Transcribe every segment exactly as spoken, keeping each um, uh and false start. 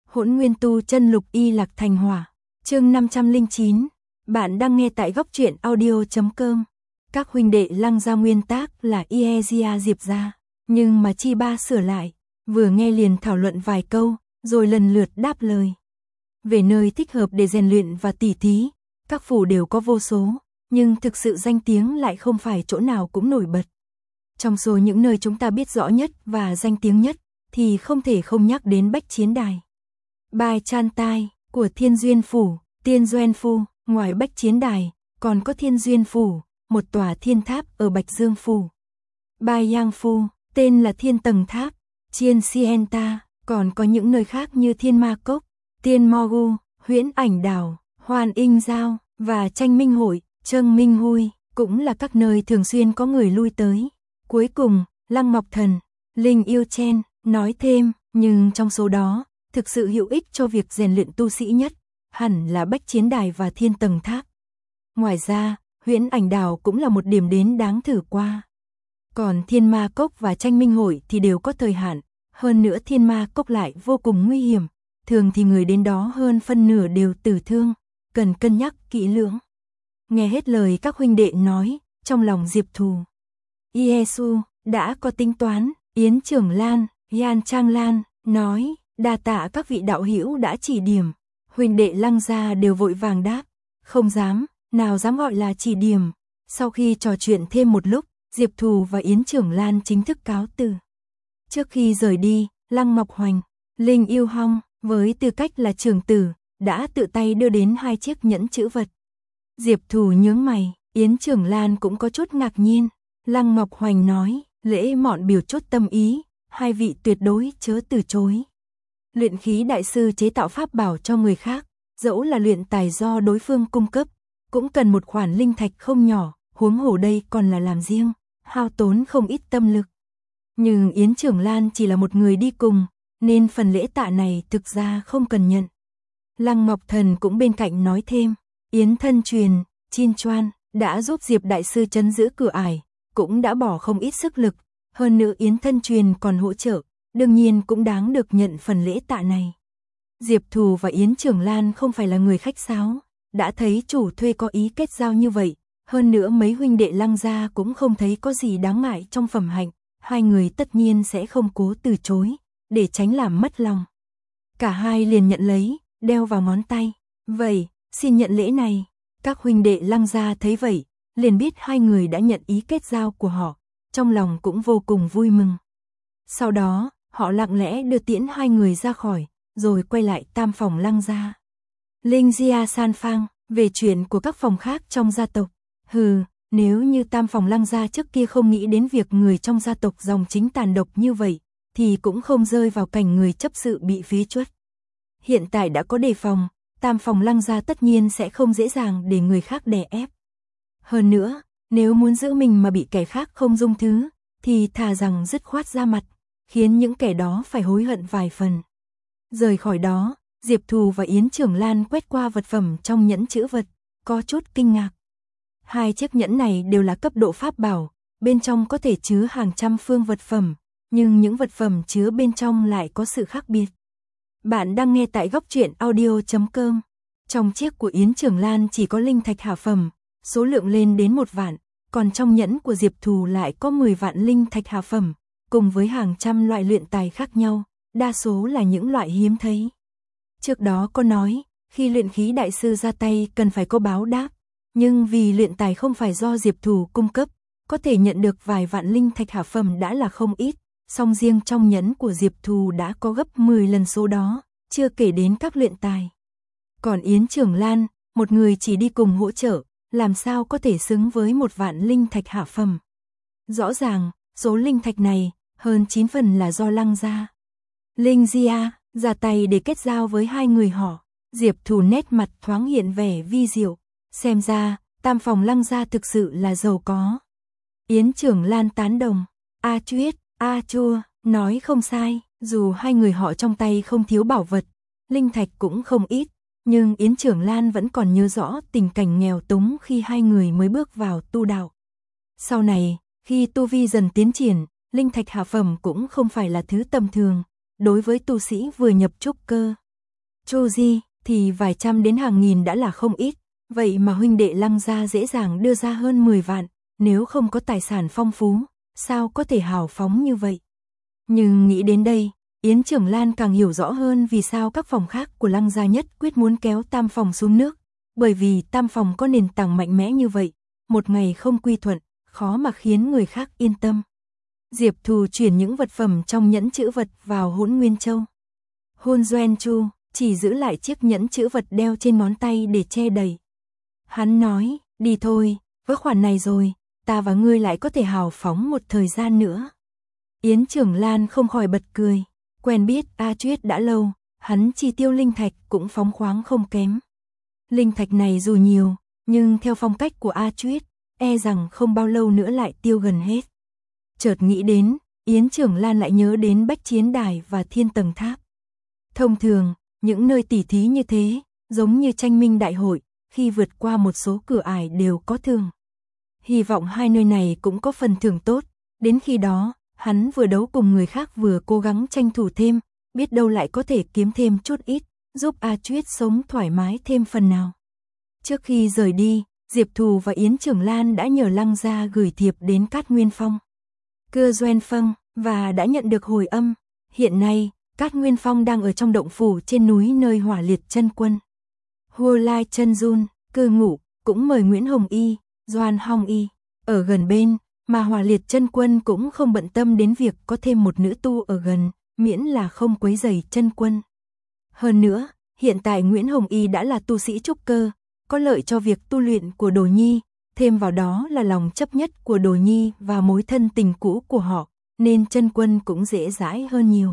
Hỗn Nguyên Tu Chân Lục Y Lạc Thành Hỏa. Chương năm trăm lẻ chín. Bạn đang nghe tại góc truyện audio chấm com. Các huynh đệ Lăng gia nguyên tác là Iezia Diệp gia, nhưng mà Chi Ba sửa lại, vừa nghe liền thảo luận vài câu, rồi lần lượt đáp lời. Về nơi thích hợp để rèn luyện và tỉ thí, các phủ đều có vô số, nhưng thực sự danh tiếng lại không phải chỗ nào cũng nổi bật. Trong số những nơi chúng ta biết rõ nhất và danh tiếng nhất, thì không thể không nhắc đến Bách Chiến Đài. Bài Chan Tai của Thiên Duyên Phủ, Tiên Duyên Phu, ngoài Bách Chiến Đài, còn có Thiên Duyên Phủ, một tòa thiên tháp ở Bạch Dương Phủ. Bài Yang Phu, tên là Thiên Tầng Tháp, Chiên Sienta, còn có những nơi khác như Thiên Ma Cốc, Tiên Mogu, Huyễn Ảnh Đảo, Hoàn Inh Giao, và Tranh Minh Hội, Trâng Minh Hui, cũng là các nơi thường xuyên có người lui tới. Cuối cùng, Lăng Mọc Thần, Linh Yêu Chen, nói thêm, nhưng trong số đó, thực sự hữu ích cho việc rèn luyện tu sĩ nhất, hẳn là Bách Chiến Đài và Thiên Tầng Tháp. Ngoài ra, Huyễn Ảnh Đảo cũng là một điểm đến đáng thử qua. Còn Thiên Ma Cốc và Tranh Minh Hội thì đều có thời hạn, hơn nữa Thiên Ma Cốc lại vô cùng nguy hiểm, thường thì người đến đó hơn phân nửa đều tử thương, cần cân nhắc kỹ lưỡng. Nghe hết lời các huynh đệ nói, trong lòng Diệp Thù, Iesu đã có tính toán. Yến Trưởng Lan, Yan Trang Lan nói, đa tạ các vị đạo hữu đã chỉ điểm. Huynh đệ Lăng gia đều vội vàng đáp, không dám, nào dám gọi là chỉ điểm. Sau khi trò chuyện thêm một lúc, Diệp Thù và Yến Trưởng Lan chính thức cáo từ. Trước khi rời đi, Lăng Mọc Hoành, Linh Yêu Hong, với tư cách là trưởng tử, đã tự tay đưa đến hai chiếc nhẫn chữ vật. Diệp Thù nhướng mày, Yến Trưởng Lan cũng có chút ngạc nhiên. Lăng Mọc Hoành nói, lễ mọn biểu chốt tâm ý, hai vị tuyệt đối chớ từ chối. Luyện khí đại sư chế tạo pháp bảo cho người khác, dẫu là luyện tài do đối phương cung cấp, cũng cần một khoản linh thạch không nhỏ, huống hồ đây còn là làm riêng, hao tốn không ít tâm lực. Nhưng Yến Trưởng Lan chỉ là một người đi cùng, nên phần lễ tạ này thực ra không cần nhận. Lăng Mọc Thần cũng bên cạnh nói thêm, Yến thân truyền, Chin Choan, đã giúp Diệp đại sư trấn giữ cửa ải, cũng đã bỏ không ít sức lực, hơn nữa Yến thân truyền còn hỗ trợ, đương nhiên cũng đáng được nhận phần lễ tạ này. Diệp Thù và Yến Trưởng Lan không phải là người khách sáo, đã thấy chủ thuê có ý kết giao như vậy, hơn nữa mấy huynh đệ Lăng gia cũng không thấy có gì đáng ngại trong phẩm hạnh, hai người tất nhiên sẽ không cố từ chối, để tránh làm mất lòng. Cả hai liền nhận lấy, đeo vào ngón tay, vậy, xin nhận lễ này. Các huynh đệ Lăng gia thấy vậy, liền biết hai người đã nhận ý kết giao của họ, trong lòng cũng vô cùng vui mừng. Sau đó, họ lặng lẽ đưa tiễn hai người ra khỏi, rồi quay lại tam phòng Lăng gia. Linh Gia San Phang, về chuyện của các phòng khác trong gia tộc. Hừ, nếu như tam phòng Lăng gia trước kia không nghĩ đến việc người trong gia tộc dòng chính tàn độc như vậy, thì cũng không rơi vào cảnh người chấp sự bị phế truất. Hiện tại đã có đề phòng, tam phòng Lăng gia tất nhiên sẽ không dễ dàng để người khác đè ép. Hơn nữa, nếu muốn giữ mình mà bị kẻ khác không dung thứ, thì thà rằng dứt khoát ra mặt, khiến những kẻ đó phải hối hận vài phần. Rời khỏi đó, Diệp Thù và Yến Trưởng Lan quét qua vật phẩm trong nhẫn chữ vật, có chút kinh ngạc. Hai chiếc nhẫn này đều là cấp độ pháp bảo, bên trong có thể chứa hàng trăm phương vật phẩm, nhưng những vật phẩm chứa bên trong lại có sự khác biệt. Bạn đang nghe tại góc truyện audio chấm com. Trong chiếc của Yến Trưởng Lan chỉ có linh thạch hạ phẩm, số lượng lên đến một vạn, còn trong nhẫn của Diệp Thù lại có mười vạn linh thạch hạ phẩm, cùng với hàng trăm loại luyện tài khác nhau, đa số là những loại hiếm thấy. Trước đó có nói, khi luyện khí đại sư ra tay cần phải có báo đáp, nhưng vì luyện tài không phải do Diệp Thù cung cấp, có thể nhận được vài vạn linh thạch hạ phẩm đã là không ít, song riêng trong nhẫn của Diệp Thù đã có gấp mười lần số đó, chưa kể đến các luyện tài. Còn Yến Trưởng Lan, một người chỉ đi cùng hỗ trợ, làm sao có thể xứng với một vạn linh thạch hạ phẩm. Rõ ràng, số linh thạch này, hơn chín phần là do Lăng gia. Linh Gia, ra tay để kết giao với hai người họ, Diệp Thù nét mặt thoáng hiện vẻ vi diệu, xem ra, tam phòng Lăng gia thực sự là giàu có. Yến Trưởng Lan tán đồng, A Chuyết, A Chua, nói không sai, dù hai người họ trong tay không thiếu bảo vật, linh thạch cũng không ít, nhưng Yến Trưởng Lan vẫn còn nhớ rõ tình cảnh nghèo túng khi hai người mới bước vào tu đạo. Sau này, khi tu vi dần tiến triển, linh thạch hạ phẩm cũng không phải là thứ tầm thường, đối với tu sĩ vừa nhập trúc cơ, Chu Di, thì vài trăm đến hàng nghìn đã là không ít, vậy mà huynh đệ Lăng gia dễ dàng đưa ra hơn mười vạn, nếu không có tài sản phong phú, sao có thể hào phóng như vậy. Nhưng nghĩ đến đây, Yến Trưởng Lan càng hiểu rõ hơn vì sao các phòng khác của Lăng gia nhất quyết muốn kéo Tam phòng xuống nước, bởi vì Tam phòng có nền tảng mạnh mẽ như vậy, một ngày không quy thuận, khó mà khiến người khác yên tâm. Diệp Thù chuyển những vật phẩm trong nhẫn chữ vật vào Hỗn Nguyên Châu. Hôn Doen Chu chỉ giữ lại chiếc nhẫn chữ vật đeo trên ngón tay để che đầy. Hắn nói, đi thôi, với khoản này rồi, ta và ngươi lại có thể hào phóng một thời gian nữa. Yến Trưởng Lan không khỏi bật cười, quen biết A Chuyết đã lâu, hắn chi tiêu linh thạch cũng phóng khoáng không kém. Linh thạch này dù nhiều, nhưng theo phong cách của A Chuyết, e rằng không bao lâu nữa lại tiêu gần hết. Chợt nghĩ đến, Yến Trưởng Lan lại nhớ đến Bách Chiến Đài và Thiên Tầng Tháp. Thông thường, những nơi tỉ thí như thế, giống như tranh minh đại hội, khi vượt qua một số cửa ải đều có thưởng. Hy vọng hai nơi này cũng có phần thưởng tốt, đến khi đó, hắn vừa đấu cùng người khác vừa cố gắng tranh thủ thêm, biết đâu lại có thể kiếm thêm chút ít, giúp A Chuyết sống thoải mái thêm phần nào. Trước khi rời đi, Diệp Thù và Yến Trưởng Lan đã nhờ Lăng gia gửi thiệp đến Cát Nguyên Phong, Cưa Doen Phâng, và đã nhận được hồi âm. Hiện nay, Cát Nguyên Phong đang ở trong động phủ trên núi nơi Hỏa Liệt Chân Quân, Hua Lai Chân Jun, cư ngụ, cũng mời Nguyễn Hồng Y, Doan Hong Y, ở gần bên, mà Hỏa Liệt Chân Quân cũng không bận tâm đến việc có thêm một nữ tu ở gần, miễn là không quấy rầy chân quân. Hơn nữa, hiện tại Nguyễn Hồng Y đã là tu sĩ trúc cơ, có lợi cho việc tu luyện của Đồ Nhi, thêm vào đó là lòng chấp nhất của Đồ Nhi và mối thân tình cũ của họ, nên chân quân cũng dễ dãi hơn nhiều.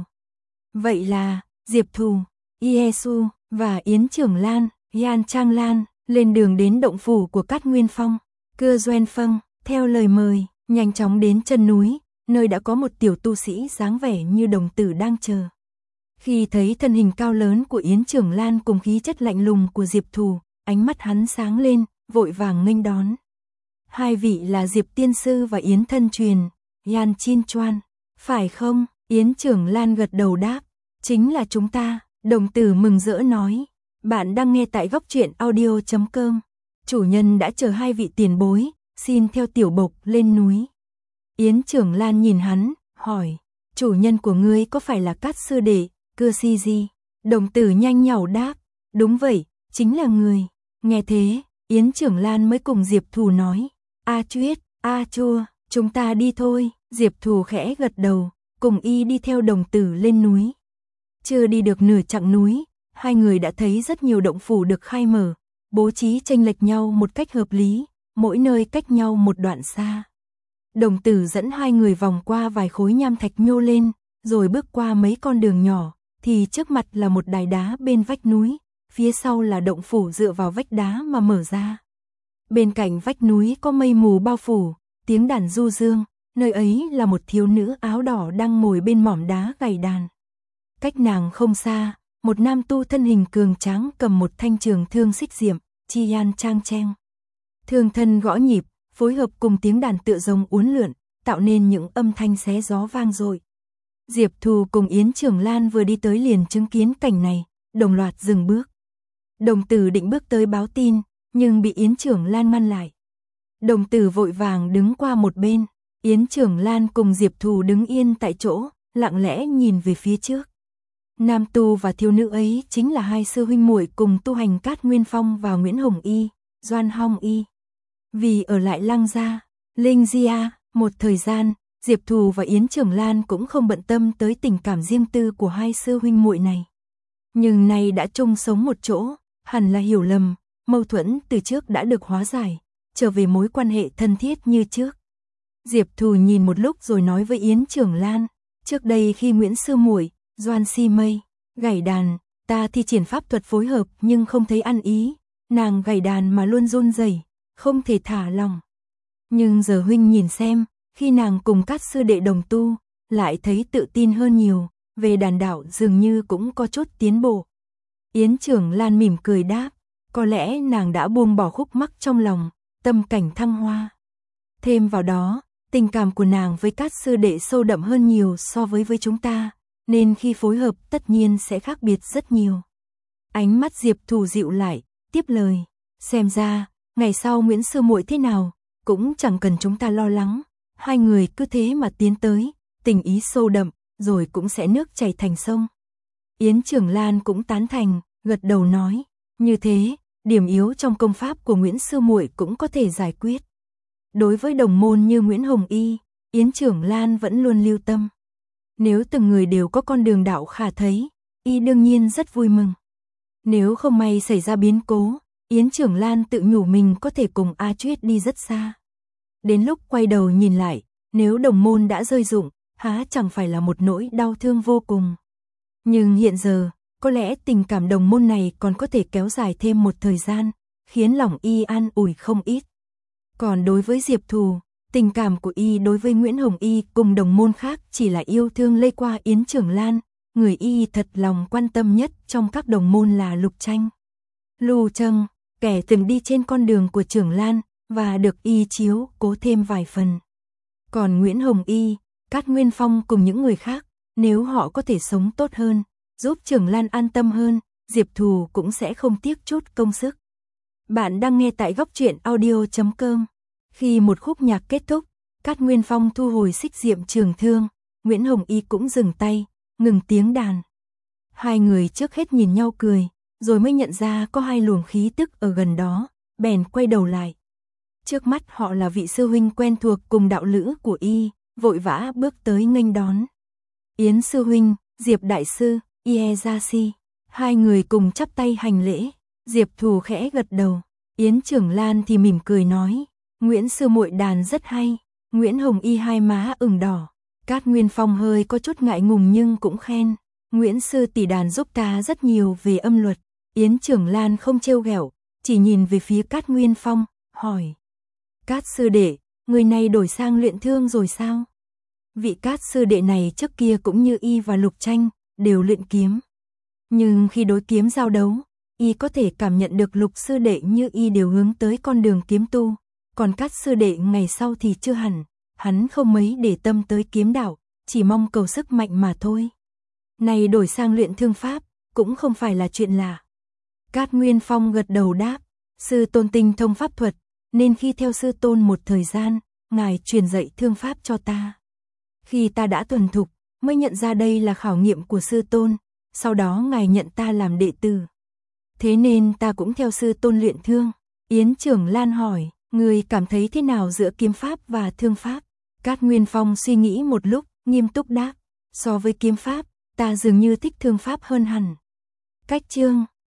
Vậy là, Diệp Thù, Yesu và Yến Trưởng Lan, Yan Trang Lan, lên đường đến động phủ của Cát Nguyên Phong, Cưa Doen Phâng, theo lời mời, nhanh chóng đến chân núi, nơi đã có một tiểu tu sĩ dáng vẻ như đồng tử đang chờ. Khi thấy thân hình cao lớn của Yến Trưởng Lan cùng khí chất lạnh lùng của Diệp Thù, ánh mắt hắn sáng lên, vội vàng nghênh đón. Hai vị là Diệp Tiên Sư và Yến Thân Truyền, Yan Chin Choan, phải không? Yến Trưởng Lan gật đầu đáp, chính là chúng ta. Đồng tử mừng rỡ nói, bạn đang nghe tại góc truyện audio chấm com. Chủ nhân đã chờ hai vị tiền bối, xin theo tiểu bộc lên núi. Yến Trưởng Lan nhìn hắn, hỏi, chủ nhân của ngươi có phải là Cát Sư Đệ, Cưa Si Di? Đồng tử nhanh nhảu đáp, đúng vậy, chính là người. Nghe thế, Yến Trưởng Lan mới cùng Diệp Thù nói, A Chuyết, A Chua, chúng ta đi thôi. Diệp Thù khẽ gật đầu, cùng y đi theo đồng tử lên núi. Chưa đi được nửa chặng núi, hai người đã thấy rất nhiều động phủ được khai mở, bố trí chênh lệch nhau một cách hợp lý, mỗi nơi cách nhau một đoạn xa. Đồng tử dẫn hai người vòng qua vài khối nham thạch nhô lên, rồi bước qua mấy con đường nhỏ, thì trước mặt là một đài đá bên vách núi, phía sau là động phủ dựa vào vách đá mà mở ra. Bên cạnh vách núi có mây mù bao phủ, tiếng đàn du dương, nơi ấy là một thiếu nữ áo đỏ đang ngồi bên mỏm đá gảy đàn. Cách nàng không xa, một nam tu thân hình cường tráng cầm một thanh trường thương xích diệm, chi yan trang trang. Thương thân gõ nhịp, phối hợp cùng tiếng đàn tựa rồng uốn lượn, tạo nên những âm thanh xé gió vang dội. Diệp Thù cùng Yến Trưởng Lan vừa đi tới liền chứng kiến cảnh này, đồng loạt dừng bước. Đồng tử định bước tới báo tin, nhưng bị Yến Trưởng Lan ngăn lại. Đồng tử vội vàng đứng qua một bên, Yến Trưởng Lan cùng Diệp Thù đứng yên tại chỗ, lặng lẽ nhìn về phía trước. Nam tu và thiếu nữ ấy chính là hai sư huynh muội cùng tu hành Cát Nguyên Phong và Nguyễn Hồng Y, Doan Hong Y. Vì ở lại Lăng gia, Linh Gia, một thời gian, Diệp Thù và Yến Trưởng Lan cũng không bận tâm tới tình cảm riêng tư của hai sư huynh muội này. Nhưng nay đã chung sống một chỗ, hẳn là hiểu lầm, mâu thuẫn từ trước đã được hóa giải, trở về mối quan hệ thân thiết như trước. Diệp Thù nhìn một lúc rồi nói với Yến Trưởng Lan, trước đây khi Nguyễn sư muội, Doan Si Mây gảy đàn, ta thi triển pháp thuật phối hợp nhưng không thấy ăn ý, nàng gảy đàn mà luôn run rẩy, không thể thả lòng. Nhưng giờ huynh nhìn xem, khi nàng cùng Cát sư đệ đồng tu, lại thấy tự tin hơn nhiều, về đàn đạo dường như cũng có chút tiến bộ. Yến Trưởng Lan mỉm cười đáp, có lẽ nàng đã buông bỏ khúc mắc trong lòng, tâm cảnh thăng hoa. Thêm vào đó, tình cảm của nàng với Cát sư đệ sâu đậm hơn nhiều so với với chúng ta, nên khi phối hợp tất nhiên sẽ khác biệt rất nhiều. Ánh mắt Diệp Thù dịu lại, tiếp lời, xem ra, ngày sau Nguyễn sư muội thế nào, cũng chẳng cần chúng ta lo lắng, hai người cứ thế mà tiến tới, tình ý sâu đậm, rồi cũng sẽ nước chảy thành sông. Yến Trường Lan cũng tán thành, gật đầu nói, như thế, điểm yếu trong công pháp của Nguyễn sư muội cũng có thể giải quyết. Đối với đồng môn như Nguyễn Hồng Y, Yến Trường Lan vẫn luôn lưu tâm. Nếu từng người đều có con đường đạo khả thấy, y đương nhiên rất vui mừng. Nếu không may xảy ra biến cố, Yến Trường Lan tự nhủ mình có thể cùng A Chuyết đi rất xa. Đến lúc quay đầu nhìn lại, nếu đồng môn đã rơi rụng, há chẳng phải là một nỗi đau thương vô cùng. Nhưng hiện giờ, có lẽ tình cảm đồng môn này còn có thể kéo dài thêm một thời gian, khiến lòng y an ủi không ít. Còn đối với Diệp Thù, tình cảm của y đối với Nguyễn Hồng Y cùng đồng môn khác chỉ là yêu thương lây qua Yến Trường Lan, người y thật lòng quan tâm nhất trong các đồng môn là Lục Tranh. Lưu Trâng, kẻ từng đi trên con đường của Trường Lan, và được y chiếu cố thêm vài phần. Còn Nguyễn Hồng Y, Cát Nguyên Phong cùng những người khác, nếu họ có thể sống tốt hơn, giúp Trường Lan an tâm hơn, Diệp Thù cũng sẽ không tiếc chút công sức. Bạn đang nghe tại góc truyện audio chấm com. Khi một khúc nhạc kết thúc, Cát Nguyên Phong thu hồi xích diệm trường thương, Nguyễn Hồng Y cũng dừng tay, ngừng tiếng đàn. Hai người trước hết nhìn nhau cười, rồi mới nhận ra có hai luồng khí tức ở gần đó, bèn quay đầu lại. Trước mắt họ là vị sư huynh quen thuộc cùng đạo lữ của y, vội vã bước tới nghênh đón. Yến sư huynh, Diệp đại sư, Ieyasu, hai người cùng chắp tay hành lễ. Diệp Thù khẽ gật đầu, Yến Trường Lan thì mỉm cười nói, Nguyễn sư muội đàn rất hay. Nguyễn Hồng Y hai má ửng đỏ, Cát Nguyên Phong hơi có chút ngại ngùng nhưng cũng khen, Nguyễn sư tỷ đàn giúp ta rất nhiều về âm luật. Yến Trường Lan không trêu ghẹo, chỉ nhìn về phía Cát Nguyên Phong, hỏi, Cát sư đệ, người này đổi sang luyện thương rồi sao? Vị Cát sư đệ này trước kia cũng như y và Lục Tranh, đều luyện kiếm. Nhưng khi đối kiếm giao đấu, y có thể cảm nhận được Lục sư đệ như y đều hướng tới con đường kiếm tu, còn Cát sư đệ ngày sau thì chưa hẳn, hắn không mấy để tâm tới kiếm đạo, chỉ mong cầu sức mạnh mà thôi. Này đổi sang luyện thương pháp, cũng không phải là chuyện lạ. Cát Nguyên Phong gật đầu đáp, sư tôn tinh thông pháp thuật, nên khi theo sư tôn một thời gian, ngài truyền dạy thương pháp cho ta. Khi ta đã thuần thục, mới nhận ra đây là khảo nghiệm của sư tôn, sau đó ngài nhận ta làm đệ tử. Thế nên ta cũng theo sư tôn luyện thương. Yến Trường Lan hỏi, người cảm thấy thế nào giữa kiếm pháp và thương pháp? Cát Nguyên Phong suy nghĩ một lúc, nghiêm túc đáp, so với kiếm pháp, ta dường như thích thương pháp hơn hẳn. Cách chương